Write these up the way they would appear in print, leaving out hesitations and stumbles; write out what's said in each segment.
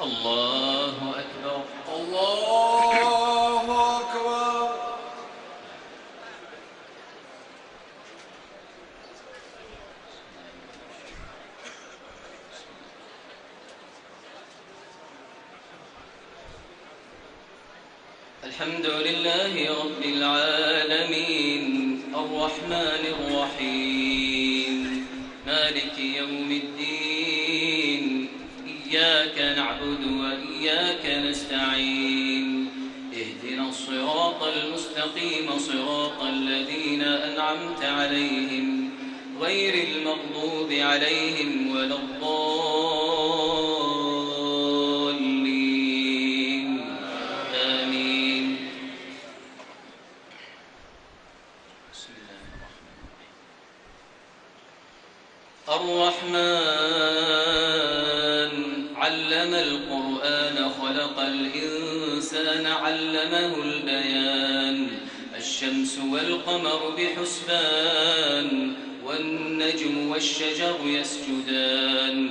الله أكبر. الله أكبر. الحمد لله رب العالمين الرحمن الرحيم مالك يوم الدين إياك نعبد وإياك نستعين اهدنا الصراط المستقيم صراط الذين أنعمت عليهم غير المغضوب عليهم ولا الضالين آمين. بسم الله الرحمن علم القرآن خلق الإنسان علمه البيان الشمس والقمر بحسبان والنجم والشجر يسجدان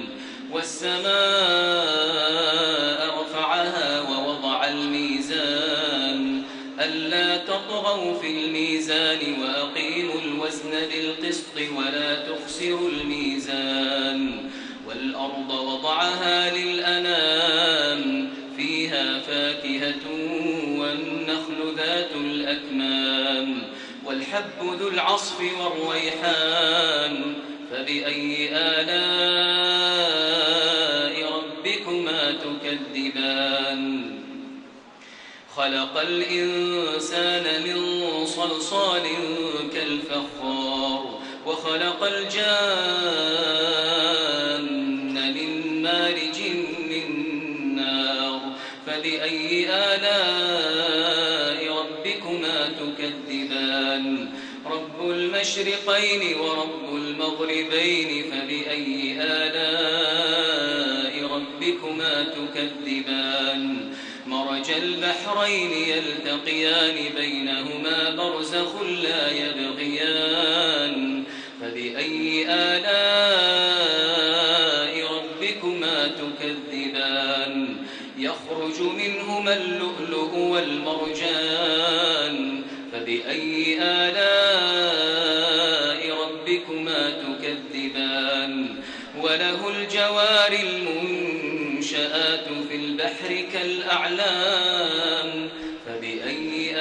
والسماء رفعها ووضع الميزان ألا تطغوا في الميزان وأقيموا الوزن بالقسط ولا تخسروا الميزان والأرض وضعها للأنام فيها فاكهة والنخل ذات الأكمام والحب ذو العصف والريحان فبأي آلاء ربكما تكذبان خلق الإنسان من صلصال كالفخار وخلق الجان من مارج من نار فبأي آلاء ربكما تكذبان رب المشرقين ورب المغربين فبأي آلاء ربكما تكذبان مرج البحرين يلتقيان بينهما برزخ لا يبغيان فبأي آلاء ربكما تكذبان يخرج منهما اللؤلؤ والمرجان فبأي آلاء ربكما تكذبان وله الجوار المنشآت في البحر كالأعلام فبأي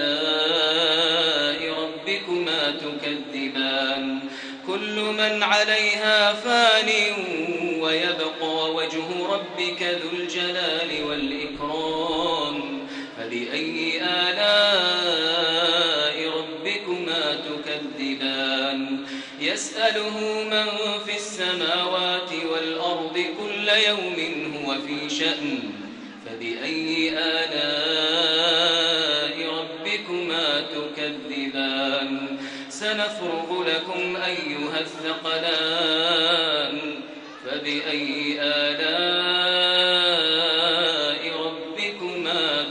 آلاء ربكما تكذبان كل من عليها فان ويبقى وجه ربك ذو الجلال والإكرام فبأي آلاء ربكما تكذبان يسأله من في السماوات والأرض كل يوم هو في شأن فبأي آلاء ربكما تكذبان سنفرغ لكم أيها الثقلان فبأي آلاء ربكما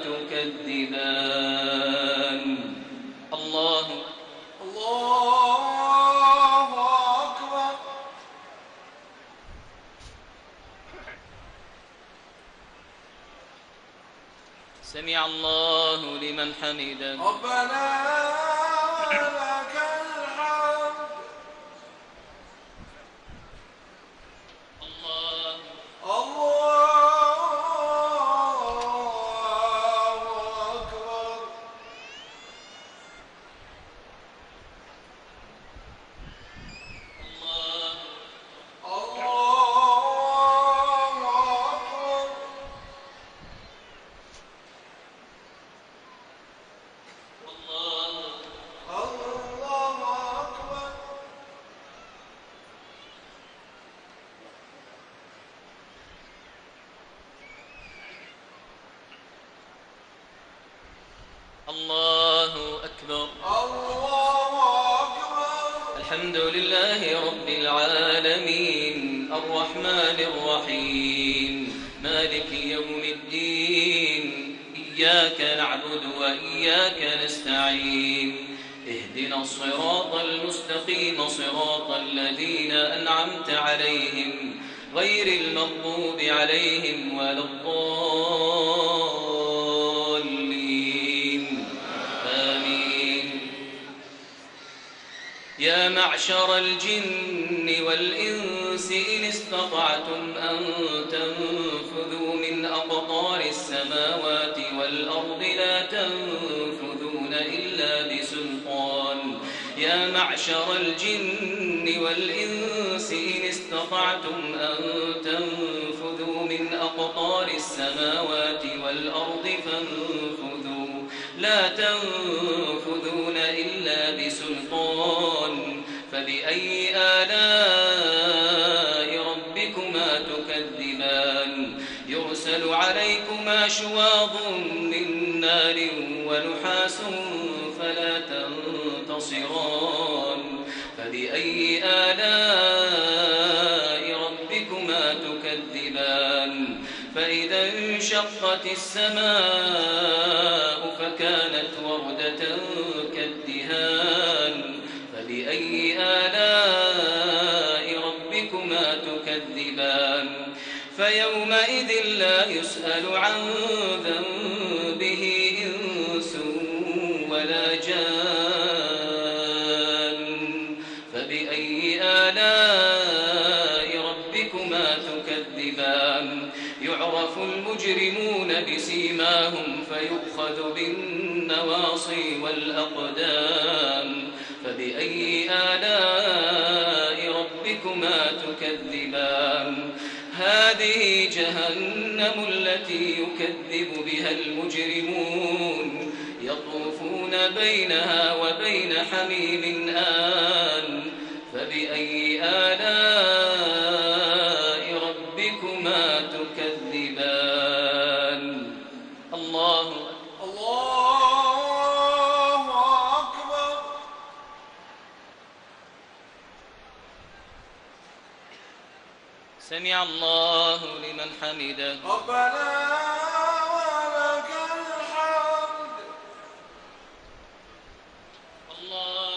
تكذبان الله أكبر. سمع الله لمن حمده ربنا ولك الحمد. الله أكبر. الله أكبر. الله أكبر. الحمد لله رب العالمين الرحمن الرحيم مالك يوم الدين إياك نعبد وإياك نستعين اهدنا الصراط المستقيم صراط الذين أنعمت عليهم غير المغضوب عليهم ولا الضالين آمين. يا معشر الجن والإنس إن استطعتم أن تنفذوا من أقطار السماوات والأرض لا تنفذون إلا بسلطان. يا معشر الجن والإنس إن استطعتم أن تنفذوا من أقطار السماوات والأرض فانفذوا لا تنفذون إلا بسلطان. فبأي آلاء ربكما تكذبان؟ يرسل عليكما شواظ من نار ونحاس فلا تنتصران. فبأي آلاء ربكما تكذبان؟ فإذا انشقت السماء فكانت وردة كالدهان. فبأي آلاء ربكما تكذبان؟ فيومئذ لا يسأل عن ذنبه إنس ولا جان. فبأي آلاء ربكما تكذبان؟ يعرف المجرمون بسيماهم فيؤخذ بالنواصي والأقدام. فبأي آلاء ربكما تكذبان؟ هذه جهنم التي يكذب بها المجرمون يطوفون بينها وبين حميم آن. فبأي آلاء ربكما تكذبان؟ الله أكبر. سمع الله لمن حمده. ربنا ولك الحمد. الله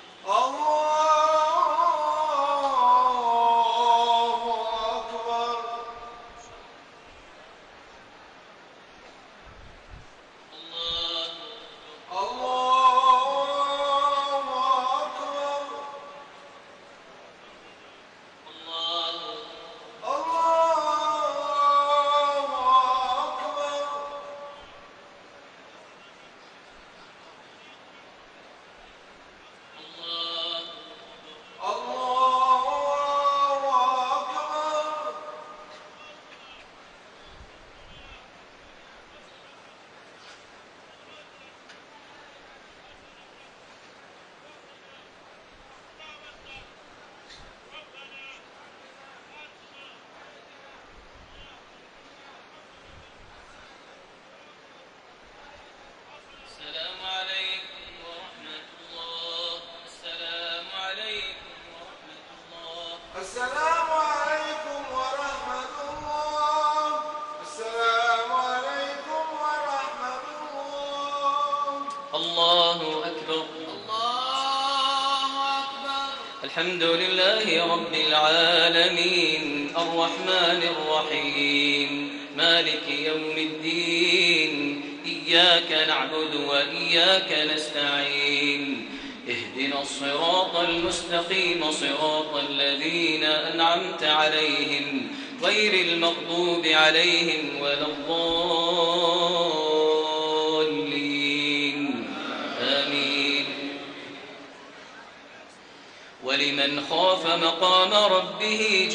أكبر. السلام عليكم ورحمة الله. السلام عليكم ورحمة الله. الله أكبر. الله أكبر. الحمد لله رب العالمين الرحمن الرحيم مالك يوم الدين إياك نعبد وإياك نستعين اهدنا الصراط المستقيم صراط الذين أنعمت عليهم غير المغضوب عليهم ولا الضالين آمين. ولمن خاف مقام ربه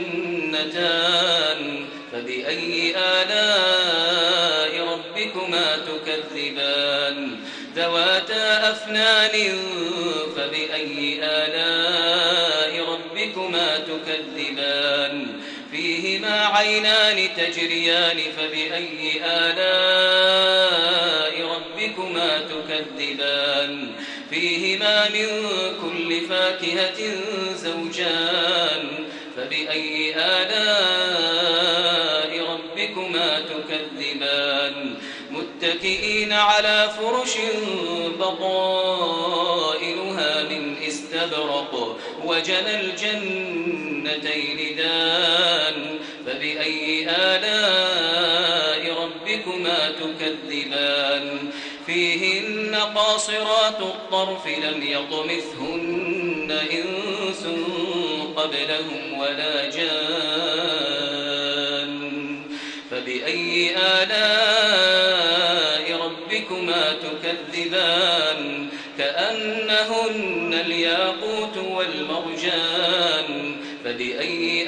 جنتان فبأي آلاء ربكما تكذبان ذواتا أفنان فبأي آلاء ربكما تكذبان فيهما عينان تجريان فبأي آلاء ربكما تكذبان فيهما من كل فاكهة زوجان فبأي آلاء ربكما تكذبان متكئين على فرش بطائنها من استبرق وجنى الجنتين دان فبأي آلاء ربكما تكذبان فيهن قاصرات الطرف لم يطمثهن إنس قبلهم ولا جان فبأي آلاء ربكما تكذبان كأنهن الياقوت والمرجان فبأي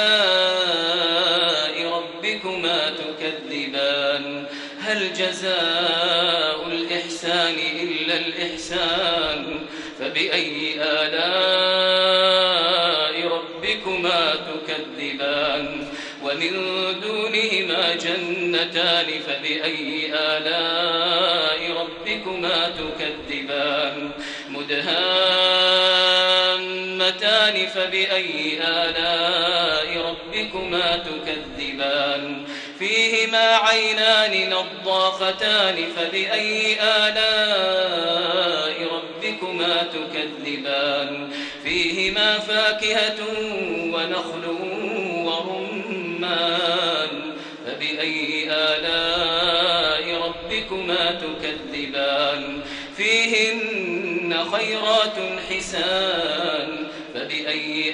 آلاء ربكما تكذبان هل جزاء الإحسان إلا الإحسان فبأي آلاء ربكما تكذبان ومن دونهما جنتان فبأي آلاء ربكما تكذبان مدهامتان فبأي آلاء ربكما تكذبان فيهما عينان نضاختان فبأي آلاء ربكما تكذبان فيهما فاكهة ونخل ورمان فبأي آلاء ربكما تكذبان فيهن خيرات حسان فبأي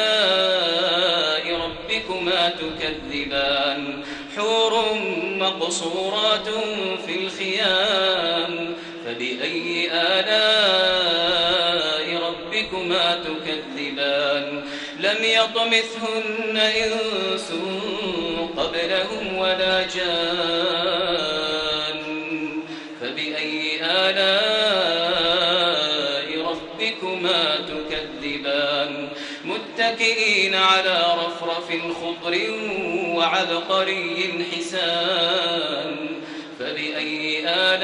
آلاء ربكما تكذبان حور مقصورات في الخيام فبأي آلاء ربكما تكذبان لم يطمثهن إنس قبلهم ولا جان فبأي آلاء ربكما تكذبان متكئين على رفرف خضر وعبقري حسان فبأي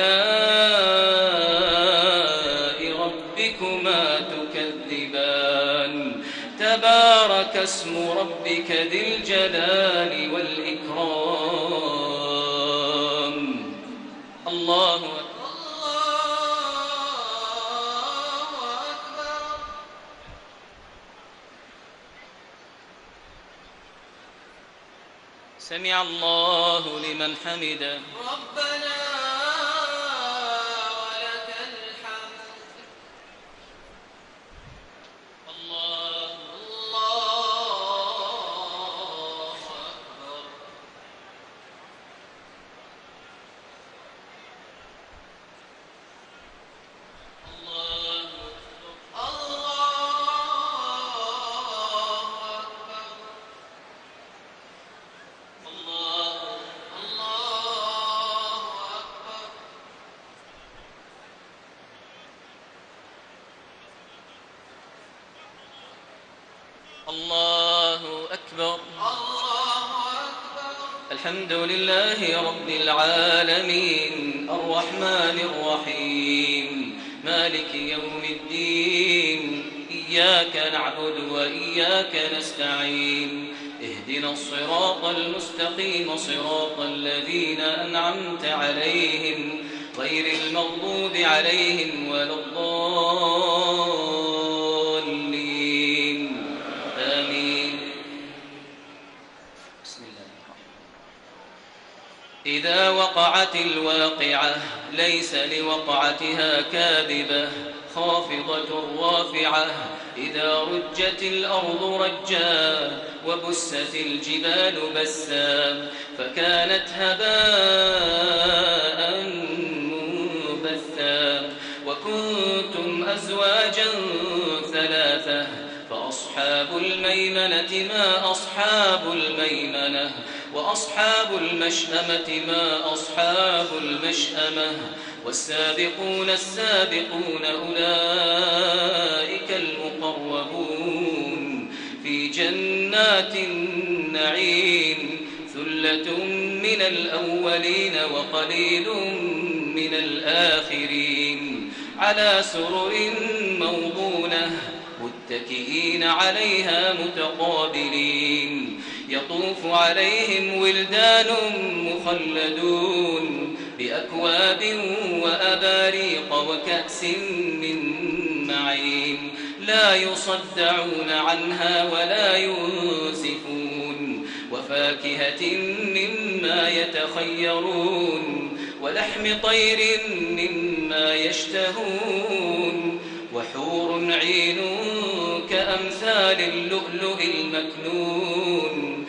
آلاء ربكما تكذبان تبارك اسم ربك ذي الجلال والإكرام الله أكبر سمع الله لمن حمده ربنا ولك الحمد الله الله أكبر الله الله أكبر الحمد لله رب العالمين الرحمن الرحيم مالك يوم الدين إياك نعبد وإياك نستعين اهدنا الصراط المستقيم صراط الذين أنعمت عليهم غير المغضوب عليهم ولا الضالين آمين. بسم الله الرحمن الرحيم. إذا وقعت الواقعة ليس لوقعتها كاذبة خافضة رافعة إذا رجت الأرض رجا وبست الجبال بسا فكانت هباء منبثا وكنتم أزواجا ثلاثة فأصحاب الميمنة ما أصحاب الميمنة وأصحاب المشأمة ما أصحاب المشأمة والسابقون السابقون أولئك المقربون في جنات النعيم ثلة من الأولين وقليل من الآخرين على سرر موضونة متكئين عليها متقابلين يطوف عليهم ولدان مخلدون بأكواب وأباريق وكأس من معين لا يصدعون عنها ولا ينزفون وفاكهة مما يتخيرون ولحم طير مما يشتهون وحور عين كأمثال اللؤلؤ المكنون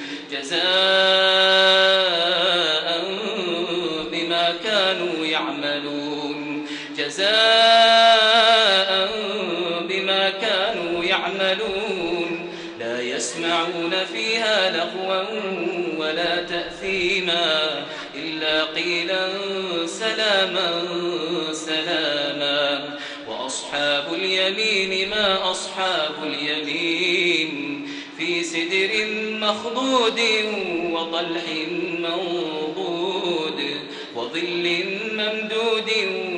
جزاء بما كانوا يعملون لا يسمعون فيها لغوا ولا تأثيما إلا قيلا سلاما سلاما وأصحاب اليمين ما أصحاب اليمين في سدر مخضود وطلح منضود وظل ممدود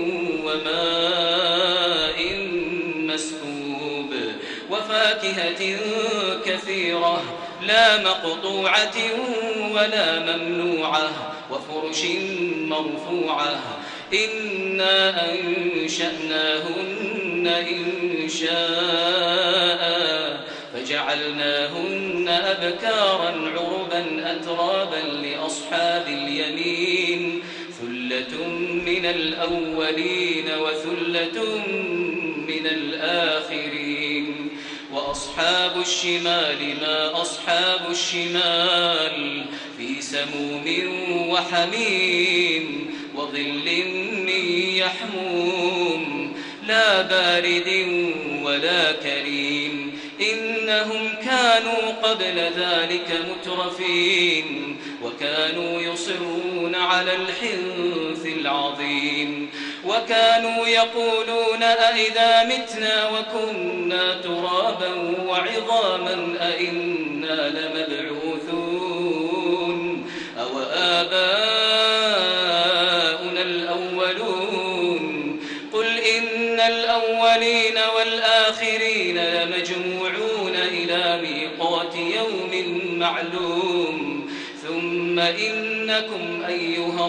وماء مسكوب وفاكهة كثيرة لا مقطوعة ولا ممنوعة وفرش مرفوعة إنا أنشأناهن إنشاء فجعلناهن أبكارا عربا أترابا لأصحاب اليمين ثلة من الأولين وثلة من الآخرين وأصحاب الشمال ما أصحاب الشمال في سموم وحميم وظل من يحموم لا بارد ولا كريم إنهم كانوا قبل ذلك مترفين وكانوا يصرون على الحنث العظيم وكانوا يقولون أئذا متنا وكنا ترابا وعظاما أئنا لمبعوثون أو آباؤنا الأولون قل إن الأولين والآخرين لمجموعون إلى ميقات يوم معلوم ثم إنكم أيها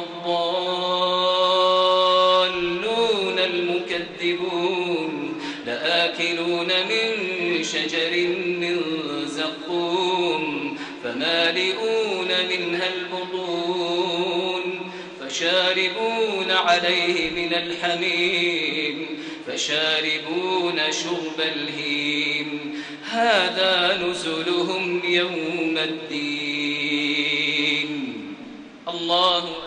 الضالون المكذبون لآكلون من شجر من زقوم فمالئون منها البطون فشاربون عليه من الحميم فشاربون شرب الهيم هذا نزلهم يوم الدين الله أكبر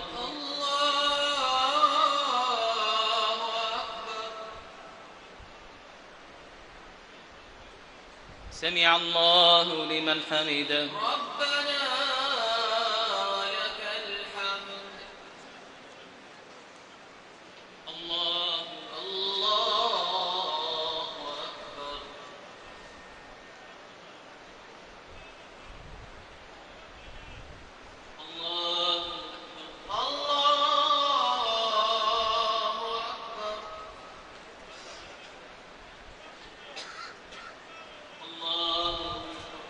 سمع الله لمن حمده ربنا ولك الحمد الله الله أكبر الله الله أكبر الله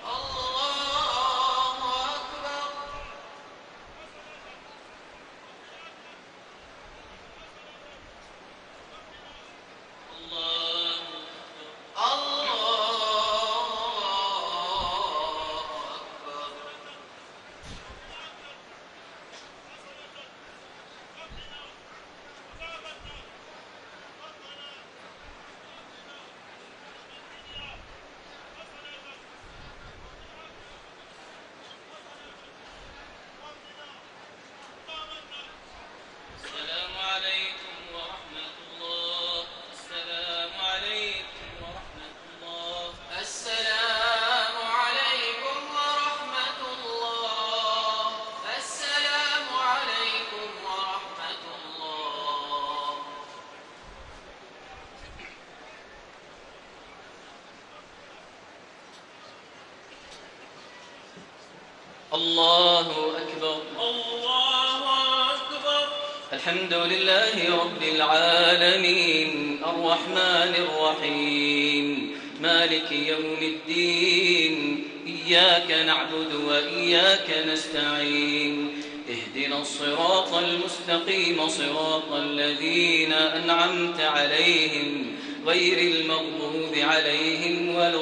الله أكبر الله أكبر الحمد لله رب العالمين الرحمن الرحيم مالك يوم الدين إياك نعبد وإياك نستعين اهدنا الصراط المستقيم صراط الذين أنعمت عليهم غير المغضوب عليهم ولا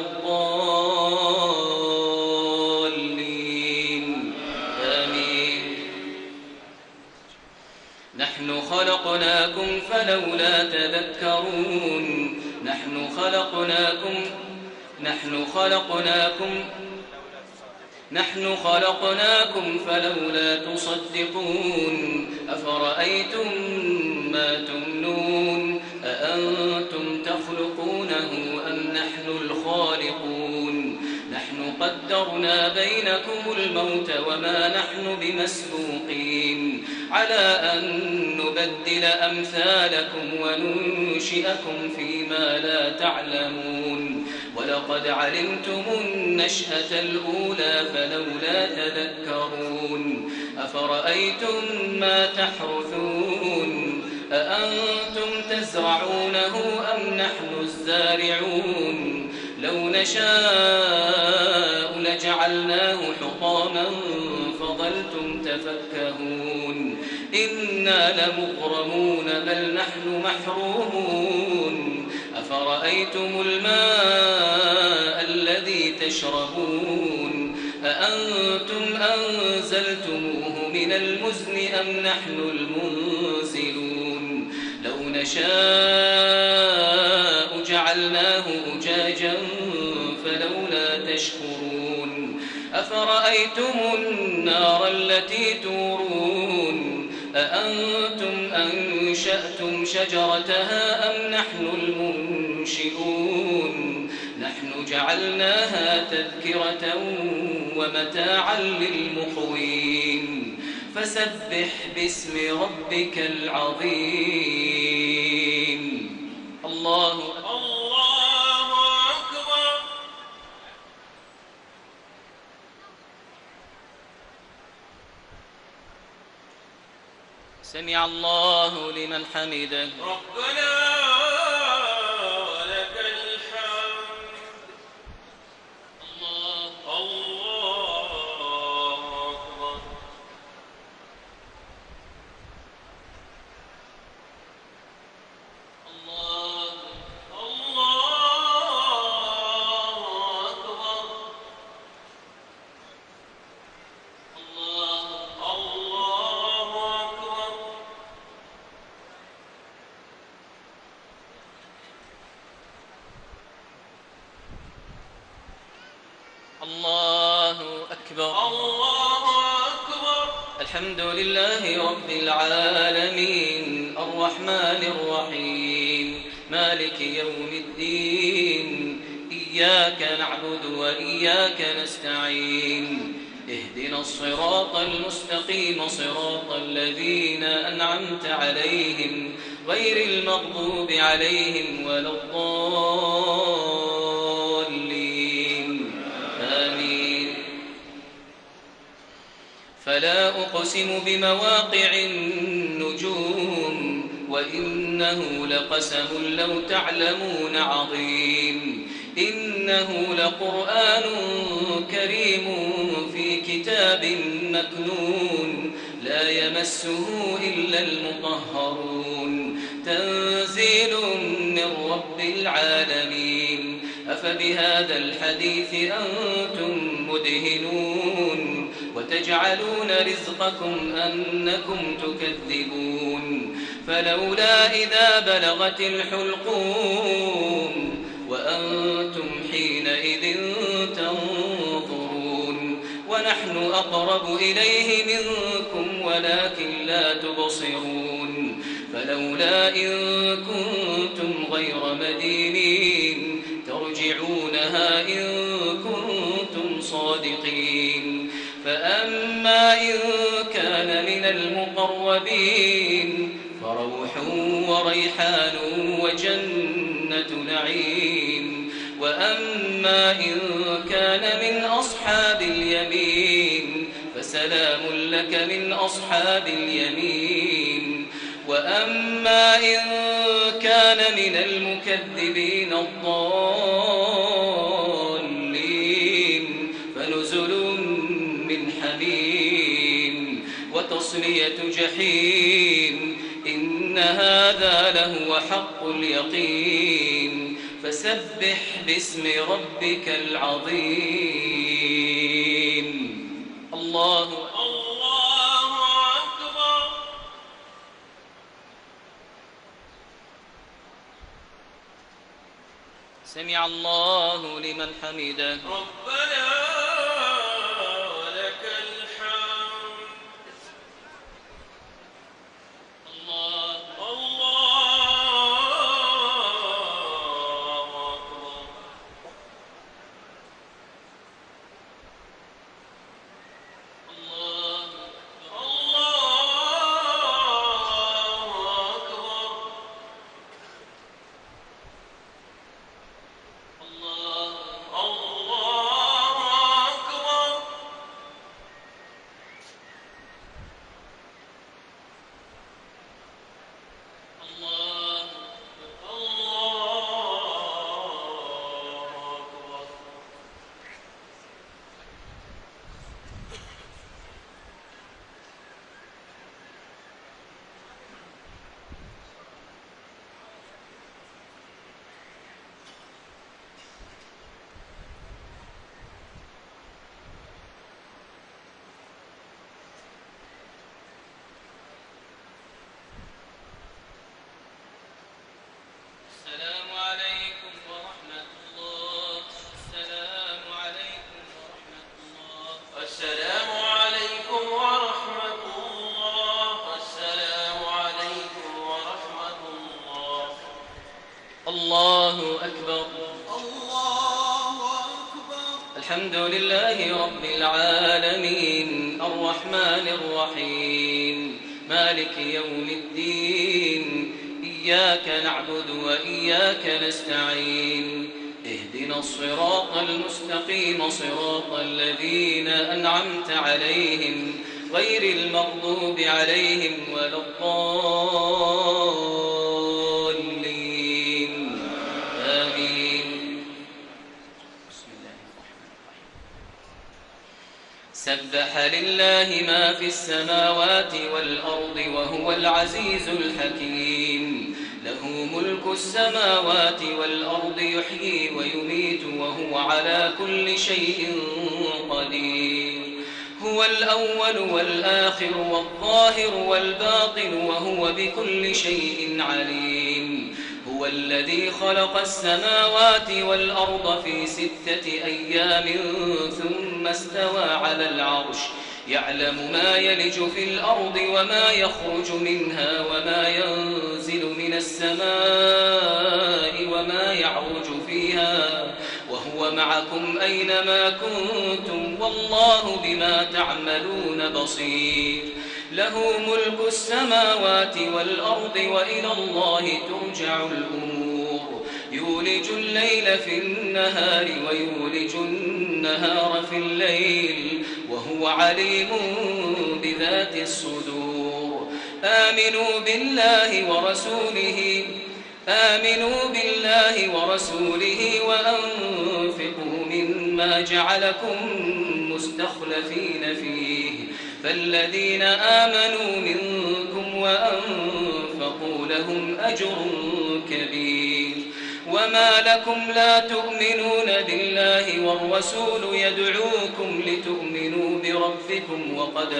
الضالين آمين. نحن خلقناكم فلولا تذكرون. نحن خلقناكم فلولا تصدقون. أفرأيتم ما تمنون أأنتم تخلقونه أم نحن الخالقون. نحن قدرنا بينكم الموت وما نحن بمسبوقين على أن نبدل أمثالكم وننشئكم فيما لا تعلمون. ولقد علمتم النشأة الأولى فلولا تذكرون. أفرأيتم ما تحرثون أأنتم تزرعونه أم نحن الزارعون. لو نشاء لجعلناه حطاما فظلتم تفكهون. إنا لمغرمون بل نحن محرومون. أفرأيتم الماء الذي تشربون أأنتم أنزلتموه من المزن أم نحن المنزلون. لو نشاء جعلناه أجاجا فلولا تشكرون. أفرأيتم النار التي تورون أأنتم أنشأتم شجرتها أم نحن المنشئون. نحن جعلناها تذكرة ومتاعا للمقوين. فسبح باسم ربك العظيم. الله أكبر. سمع الله لمن حمده. ربنا ولك الحمد. الله أكبر. الله أكبر. الله أكبر. الله أكبر. الله أكبر. الحمد لله رب العالمين الرحمن الرحيم مالك يوم الدين. إياك نعبد وإياك نستعين. اهدنا الصراط المستقيم صراط الذين أنعمت عليهم غير المغضوب عليهم ولا الضالين آمين. فلا أقسم بمواقع النجوم وإنه لقسم لو تعلمون عظيم. إنه لقرآن كريم في كتاب مكنون لا يمسه إلا المطهرون. تنزيل من رب العالمين. أفبهذا الحديث أنتم مدهنون وتجعلون رزقكم أنكم تكذبون. فلولا إذا بلغت الحلقوم وأنتم حينئذ تنظرون. ونحن أقرب إليه منكم ولكن لا تبصرون. فلولا إن كنتم غير مدينين ترجعونها إن كنتم صادقين. فأما إن كان من المقربين فروح وريحان وجنة نعيم. وأما إن كان من أصحاب اليمين فسلام لك من أصحاب اليمين. وأما إن كان من المكذبين الضالين فنزل من حميم وتصلية جحيم. إن هذا لهو حق اليقين فسبح باسم ربك العظيم. الله أكبر. سمع الله لمن حمده. ربنا ولك الحمد. الله أكبر. الله السلام عليكم ورحمة الله. السلام عليكم ورحمة الله. السلام عليكم ورحمة الله. السلام عليكم ورحمة الله. الله أكبر. الله أكبر. الحمد لله رب العالمين الرحمن الرحيم مالك يوم الدين إياك نعبد وإياك نستعين اهدنا الصراط المستقيم صراط الذين أنعمت عليهم غير المغضوب عليهم ولا الضالين آمين. بسم الله الرحمن الرحيم. سبح لله ما في السماوات والأرض وهو العزيز الحكيم له ملك السماوات والأرض يحيي ويميت وهو على كل شيء قدير هو الأول والآخر والظاهر والباطن وهو بكل شيء عليم هو الذي خلق السماوات والأرض في 6 أيام ثم استوى على العرش يعلم ما يلج في الأرض وما يخرج منها وما ينزل من السماء وما يعرج فيها وهو معكم أينما كنتم والله بما تعملون بصير له ملك السماوات والأرض وإلى الله ترجع الأمور يولج الليل في النهار ويولج النهار في الليل وهو عليم بذات الصدور آمنوا بالله ورسوله وأنفقوا مما جعلكم مستخلفين فيه فالذين آمنوا منكم وأنفقوا لهم أجر كبير وما لكم لا تؤمنون بالله والرسول يدعوكم لتؤمنوا بربكم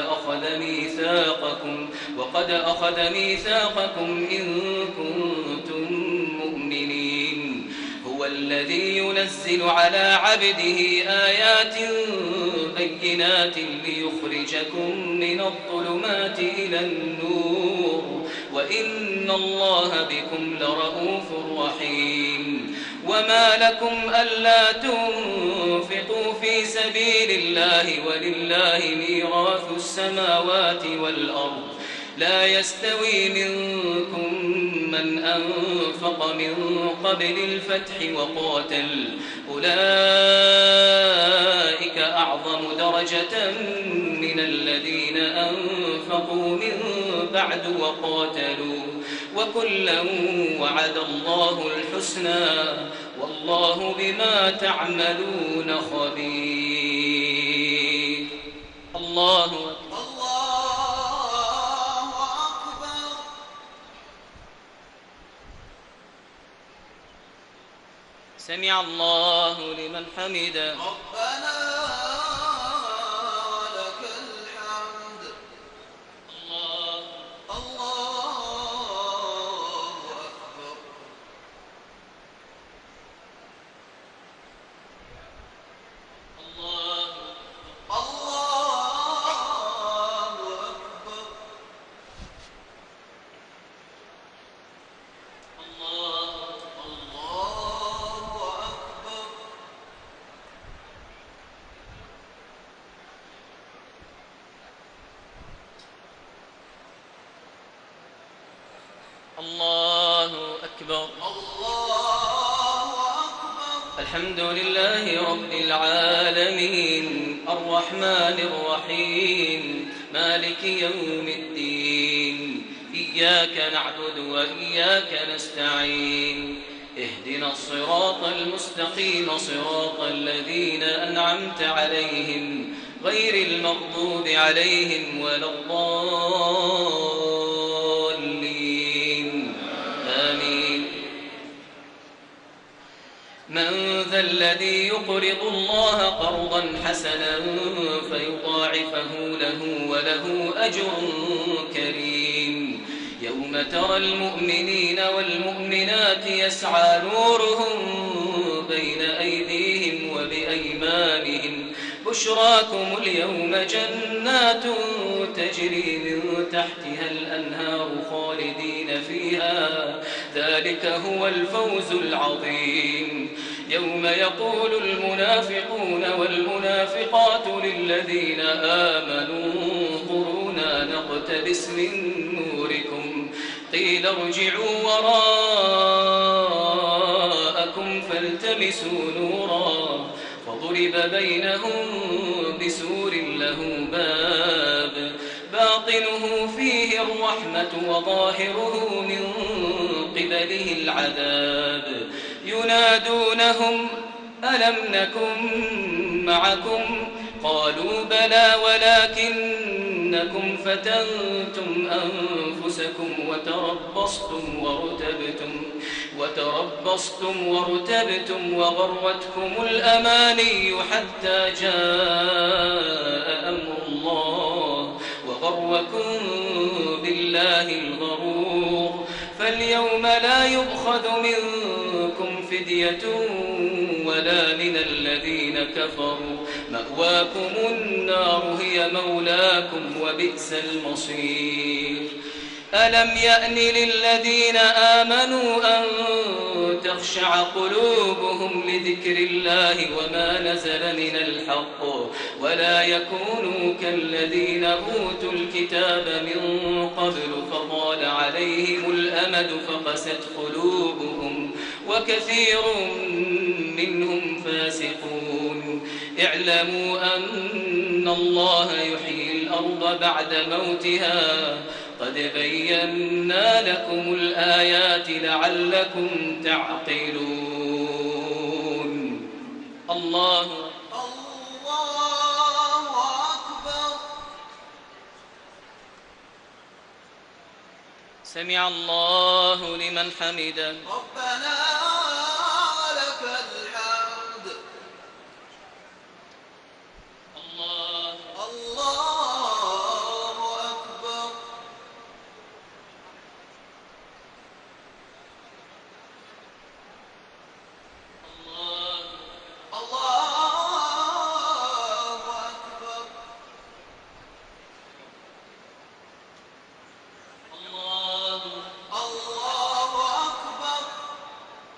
وقد أخذ ميثاقكم إن كنتم مؤمنين هو الذي ينزل على عبده آيات بينات ليخرجكم من الظلمات إلى النور وإن الله بكم لرؤوف رحيم وما لكم ألا تنفقوا في سبيل الله ولله ميراث السماوات والأرض لا يستوي منكم من أنفق من قبل الفتح وقاتل أولئك أعظم درجة من الذين أنفقوا من بعد وقاتلوا وكلا وعد الله الحسنى والله بما تعملون خبير الله سمع الله لمن حمده. ربنا ولك الحمد. الله أكبر. الله أكبر. الله أكبر. الحمد لله رب العالمين الرحمن الرحيم مالك يوم الدين إياك نعبد وإياك نستعين اهدنا الصراط المستقيم صراط الذين أنعمت عليهم غير المغضوب عليهم ولا الضالين آمين. من ذا الذي يقرض الله قرضا حسنا فيضاعفه له وله أجر كريم. يوم ترى المؤمنين والمؤمنات يسعى نورهم بين أيديهم وبأيمانهم بشراكم اليوم جنات تجري من تحتها الأنهار خالدين فيها ذلك هو الفوز العظيم. يوم يقول المنافقون والمنافقات للذين آمنوا انظرونا نقتبس من نوركم قيل ارجعوا وراءكم فالتمسوا نورا فضرب بينهم بسور له باب باطنه فيه الرحمة وظاهره من قبله العذاب ينادونهم ألم نكن معكم قالوا بلى ولكنكم فتنتم أنفسكم وتربصتم وارتبتم وغرتكم الأماني حتى جاء أمر الله وغركم بالله الغرور. فاليوم لا يؤخذ منكم فدية ولا من الذين كفروا مأواكم النار هي مولاكم وبئس المصير. ألم يأن للذين آمنوا أن تخشع قلوبهم لذكر الله وما نزل من الحق ولا يكونوا كالذين أوتوا الكتاب من قبل فطال عليهم الأمد فقست قلوبهم وكثير منهم فاسقون. اعلموا أن الله يحيي الأرض بعد موتها قد بينا لكم الآيات لعلكم تعقلون. الله أكبر. سمع الله لمن حمده. ربنا ولك الحمد. الله أكبر. الله أكبر.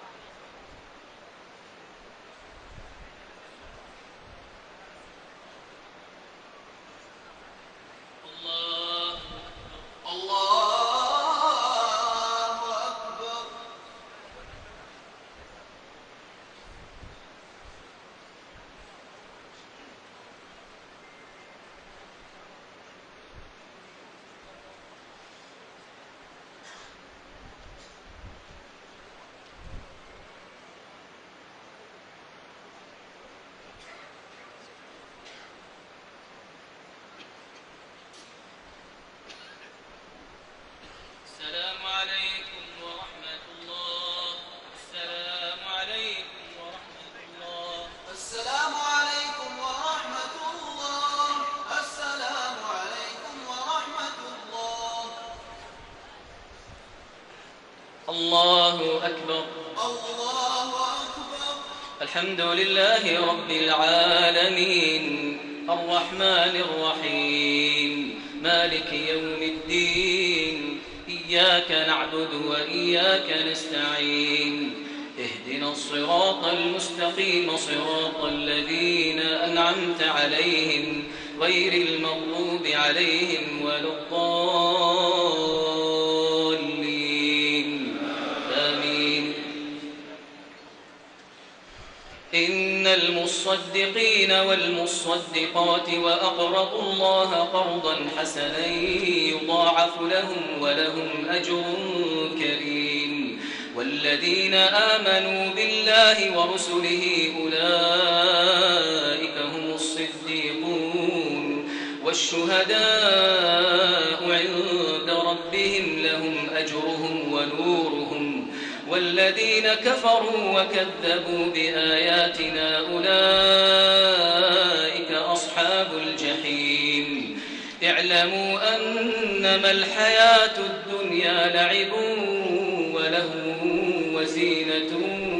الله أكبر. الله أكبر. الحمد لله رب العالمين الرحمن الرحيم مالك يوم الدين إياك نعبد وإياك نستعين اهدنا الصراط المستقيم صراط الذين أنعمت عليهم غير المغضوب عليهم ولا الضالين آمين. إن المصدقين والمصدقات وأقرضوا الله قرضا حسنا يضاعف لهم ولهم أجر كريم والذين آمنوا بالله ورسله أولئك هم الصديقون والشهداء عند ربهم لهم أجرهم ونورهم والذين كفروا وكذبوا بآياتنا أولئك أصحاب الجحيم. اعلموا أنما الحياة الدنيا لعب وله وزينة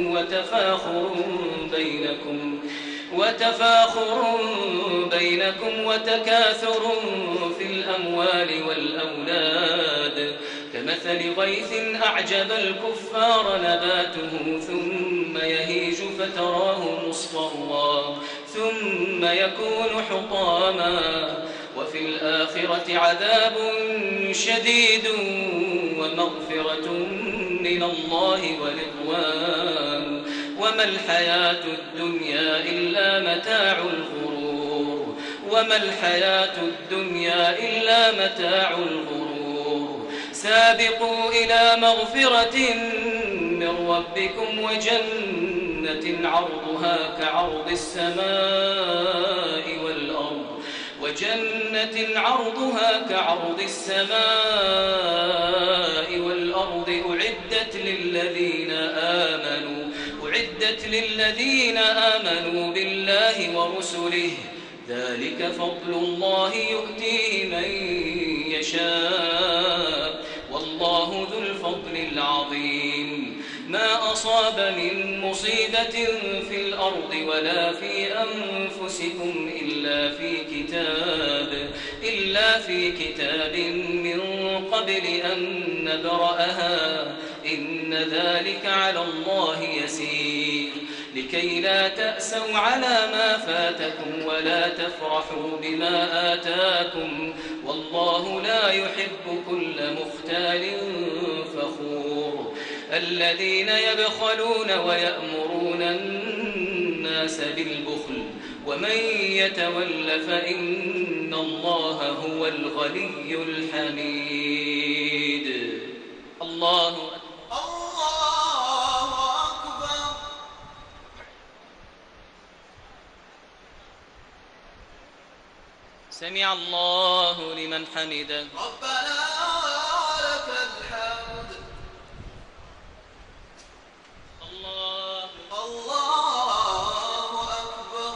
وتفاخر بينكم وتكاثر في الأموال والأولاد كمثل غيث أعجب الكفار نباته ثم يهيج فتراه مصفرا ثم يكون حطاما وفي الآخرة عذاب شديد ومغفرة من الله ورضوان وما الحياة الدنيا إلا متاع الغرور سابقوا إلى مغفرة من ربكم وجنة عرضها كعرض السماء والأرض أعدت للذين آمنوا بالله ورسله ذلك فضل الله يؤتيه من يشاء والله ذو الفضل العظيم. ما أصاب من مصيبة في الأرض ولا في أنفسكم إلا في كتاب من قبل أن نبرأها إن ذلك على الله يسير لكي لا تأسوا على ما فاتكم ولا تفرحوا بما آتاكم والله لا يحب كل مختال فخور. الذين يبخلون ويأمرون الناس بالبخل ومن يتول فإن الله هو الغني الحميد. الله أكبر. سمع الله لمن حمده. ربنا لك الحمد. الله أكبر.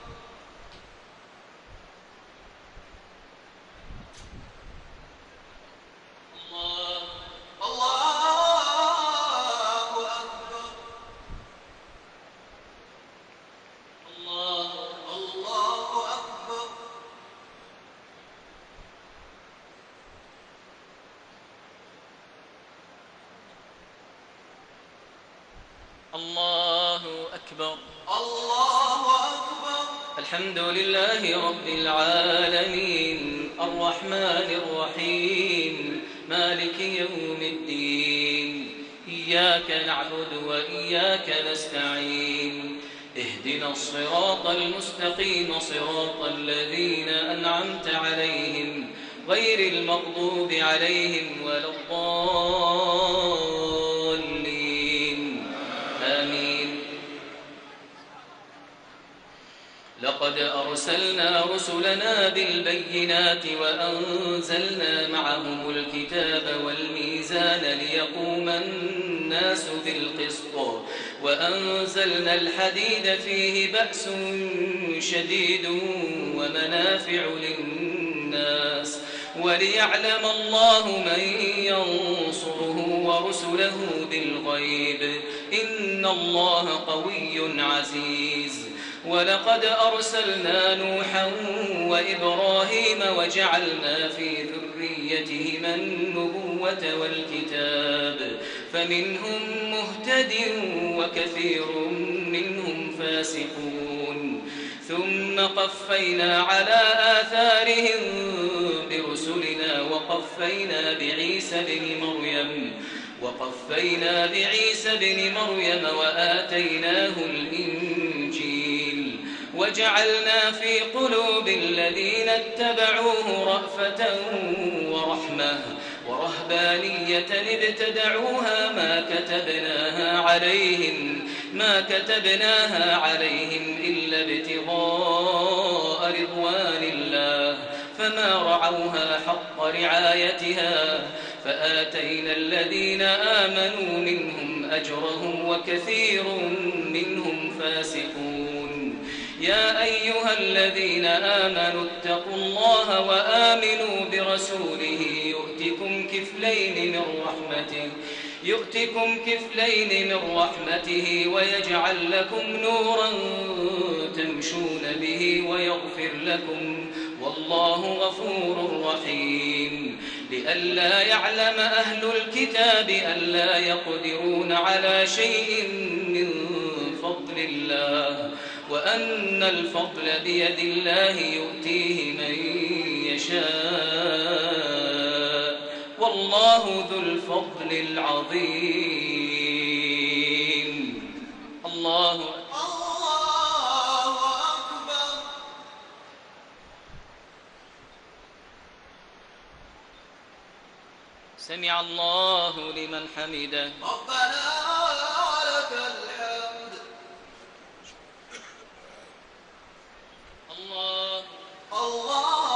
الله أكبر. الله أكبر. الحمد لله رب العالمين الرحمن الرحيم مالك يوم الدين إياك نعبد وإياك نستعين اهدنا الصراط المستقيم صراط الذين أنعمت عليهم غير المغضوب عليهم ولا الضالين آمين. لقد أرسلنا رسلنا بالبينات وأنزلنا معهم الكتاب والميزان ليقوم الناس بالقسط وأنزلنا الحديد فيه بأس شديد ومنافع للناس وليعلم الله من ينصره ورسله بالغيب إن الله قوي عزيز ولقد أرسلنا نوحا وإبراهيم وجعلنا في ذريتهما النبوة والكتاب فمنهم مهتد وكثير منهم فاسقون ثم قفينا على آثارهم برسلنا وقفينا بعيسى بن مريم وآتيناه الإنجيل وجعلنا في قلوب الذين اتبعوه رأفة ورحمة ورهبانية ابتدعوها ما كتبناها عليهم إلا ابتغاء رضوان الله فما رعوها حق رعايتها فآتينا الذين آمنوا منهم أجرهم وكثير منهم فاسقون يا أيها الذين آمنوا اتقوا الله وآمنوا برسوله يؤتكم كفلين من رحمته ويجعل لكم نورا تمشون به ويغفر لكم والله غفور رحيم لئلا يعلم أهل الكتاب ألا يقدرون على شيء من فضل الله وأن الفضل بيد الله يؤتيه من يشاء والله ذو الفضل العظيم الله أكبر سمع الله لمن حمده ربنا ولك الحمد الله الله